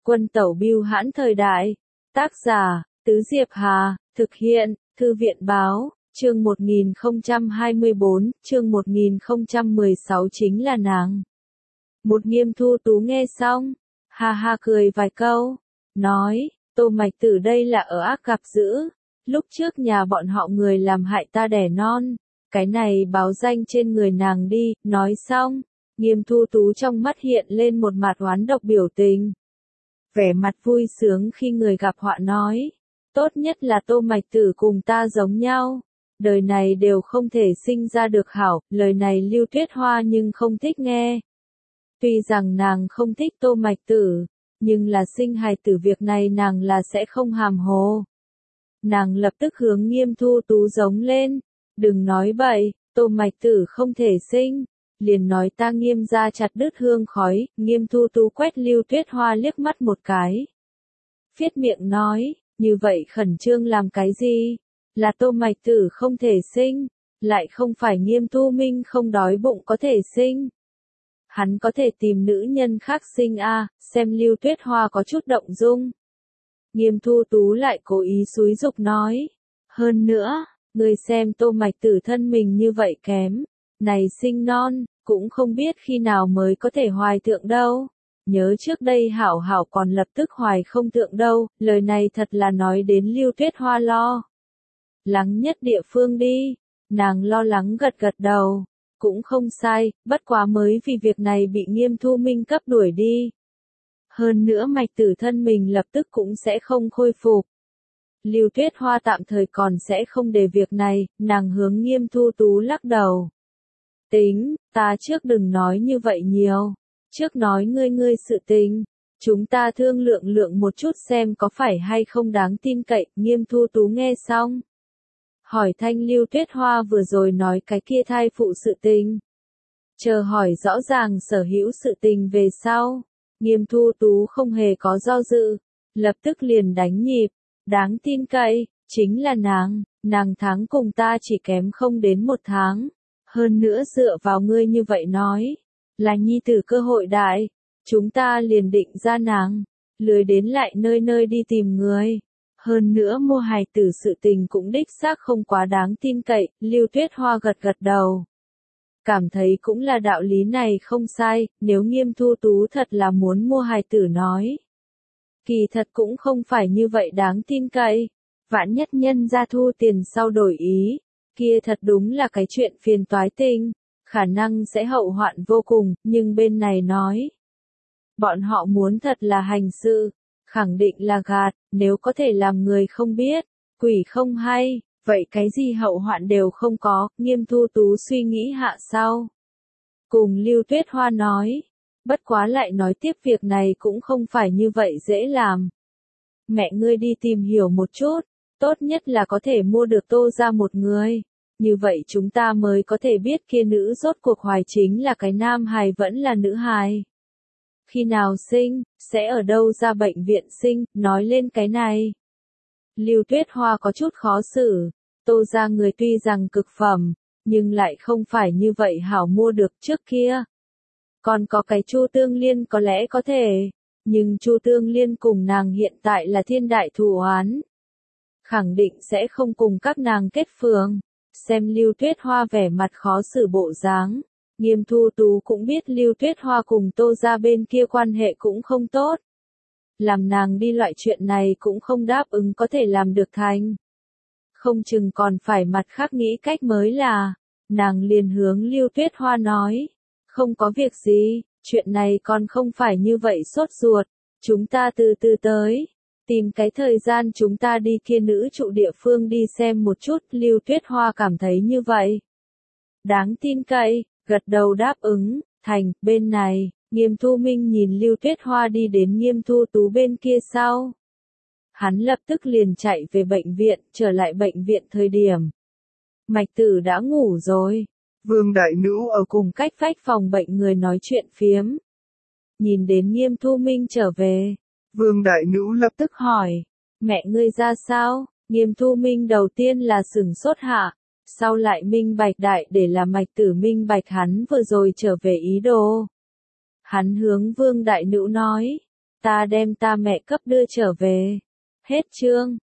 Quân tẩu bưu hãn thời đại. Tác giả, Tứ Diệp Hà, thực hiện, Thư viện báo, chương 1024, chương 1016 chính là nàng. Một Nghiêm Thu Tú nghe xong, ha ha cười vài câu, nói, Tô Mạch Tử đây là ở ác gặp dữ, lúc trước nhà bọn họ người làm hại ta đẻ non, cái này báo danh trên người nàng đi, nói xong, Nghiêm Thu Tú trong mắt hiện lên một mặt oán độc biểu tình. Vẻ mặt vui sướng khi người gặp họa nói, tốt nhất là Tô Mạch Tử cùng ta giống nhau, đời này đều không thể sinh ra được hảo, lời này Lưu Tuyết Hoa nhưng không thích nghe. Tuy rằng nàng không thích Tô Mạch Tử, nhưng là sinh hài tử việc này nàng là sẽ không hàm hồ. Nàng lập tức hướng Nghiêm Thu Tú giống lên, đừng nói bậy, Tô Mạch Tử không thể sinh, liền nói ta Nghiêm gia chặt đứt hương khói. Nghiêm Thu Tú quét Lưu Tuyết Hoa liếc mắt một cái. Phiết miệng nói, như vậy khẩn trương làm cái gì? Là Tô Mạch Tử không thể sinh, lại không phải Nghiêm Thu Minh không đói bụng có thể sinh. Hắn có thể tìm nữ nhân khác sinh a, xem Lưu Tuyết Hoa có chút động dung. Nghiêm Thu Tú lại cố ý xúi giục nói, hơn nữa, người xem Tô Mạch Tử thân mình như vậy kém, này sinh non, cũng không biết khi nào mới có thể hoài thượng đâu. Nhớ trước đây hảo hảo còn lập tức hoài không thượng đâu, lời này thật là nói đến Lưu Tuyết Hoa lo lắng nhất địa phương đi, nàng lo lắng gật gật đầu. Cũng không sai, bất quá mới vì việc này bị Nghiêm Thu Minh cấp đuổi đi. Hơn nữa Mạch Tử thân mình lập tức cũng sẽ không khôi phục. Lưu Tuyết Hoa tạm thời còn sẽ không để việc này, nàng hướng Nghiêm Thu Tú lắc đầu. Tính, ta trước đừng nói như vậy nhiều. Trước nói ngươi sự tình. Chúng ta thương lượng một chút xem có phải hay không đáng tin cậy. Nghiêm Thu Tú nghe xong. Hỏi thanh Lưu Tuyết Hoa vừa rồi nói cái kia thai phụ sự tình. Chờ hỏi rõ ràng sở hữu sự tình về sau. Nghiêm Thu Tú không hề có do dự. Lập tức liền đánh nhịp. Đáng tin cậy, chính là nàng tháng cùng ta chỉ kém không đến 1 tháng. Hơn nữa dựa vào ngươi như vậy nói. Là nhi tử cơ hội đại. Chúng ta liền định ra nàng. Lười đến lại nơi nơi đi tìm người. Hơn nữa mua hài tử sự tình cũng đích xác không quá đáng tin cậy, Lưu Tuyết Hoa gật gật đầu. Cảm thấy cũng là đạo lý này không sai, nếu Nghiêm Thu Tú thật là muốn mua hài tử nói. Kỳ thật cũng không phải như vậy đáng tin cậy. Vạn nhất nhân ra thu tiền sau đổi ý, kia thật đúng là cái chuyện phiền toái tinh, khả năng sẽ hậu hoạn vô cùng, nhưng bên này nói. Bọn họ muốn thật là hành sự. Khẳng định là gạt, nếu có thể làm người không biết, quỷ không hay, vậy cái gì hậu hoạn đều không có. Nghiêm Thu Tú suy nghĩ hạ sau. Cùng Lưu Tuyết Hoa nói, bất quá lại nói tiếp việc này cũng không phải như vậy dễ làm. Mẹ ngươi đi tìm hiểu một chút, tốt nhất là có thể mua được Tô ra một người, như vậy chúng ta mới có thể biết kia nữ rốt cuộc hoài chính là cái nam hài vẫn là nữ hài. Khi nào sinh, sẽ ở đâu ra bệnh viện sinh, nói lên cái này. Lưu Tuyết Hoa có chút khó xử, Tô ra người tuy rằng cực phẩm, nhưng lại không phải như vậy hảo mua được trước kia. Còn có cái Chu Tương Liên có lẽ có thể, nhưng Chu Tương Liên cùng nàng hiện tại là thiên đại thù oán. Khẳng định sẽ không cùng các nàng kết phường, xem Lưu Tuyết Hoa vẻ mặt khó xử bộ dáng. Nghiêm Thu Tú cũng biết Lưu Tuyết Hoa cùng Tô ra bên kia quan hệ cũng không tốt. Làm nàng đi loại chuyện này cũng không đáp ứng có thể làm được thành. Không chừng còn phải mặt khác nghĩ cách mới là. Nàng liền hướng Lưu Tuyết Hoa nói. Không có việc gì, chuyện này còn không phải như vậy sốt ruột. Chúng ta từ từ tới. Tìm cái thời gian chúng ta đi kia nữ trụ địa phương đi xem một chút. Lưu Tuyết Hoa cảm thấy như vậy. Đáng tin cậy. Gật đầu đáp ứng, thành, bên này, Nghiêm Thu Minh nhìn Lưu Tuyết Hoa đi đến Nghiêm Thu Tú bên kia sau. Hắn lập tức liền chạy về bệnh viện, trở lại bệnh viện thời điểm. Mạch Tử đã ngủ rồi. Vương đại nữ ở cùng cách vách phòng bệnh người nói chuyện phiếm. Nhìn đến Nghiêm Thu Minh trở về. Vương đại nữ lập tức hỏi, mẹ ngươi ra sao? Nghiêm Thu Minh đầu tiên là sửng sốt hạ. Sau lại minh bạch đại để là Mạch Tử minh bạch hắn vừa rồi trở về ý đồ. Hắn hướng Vương đại nữ nói, ta đem ta mẹ cấp đưa trở về. Hết chương.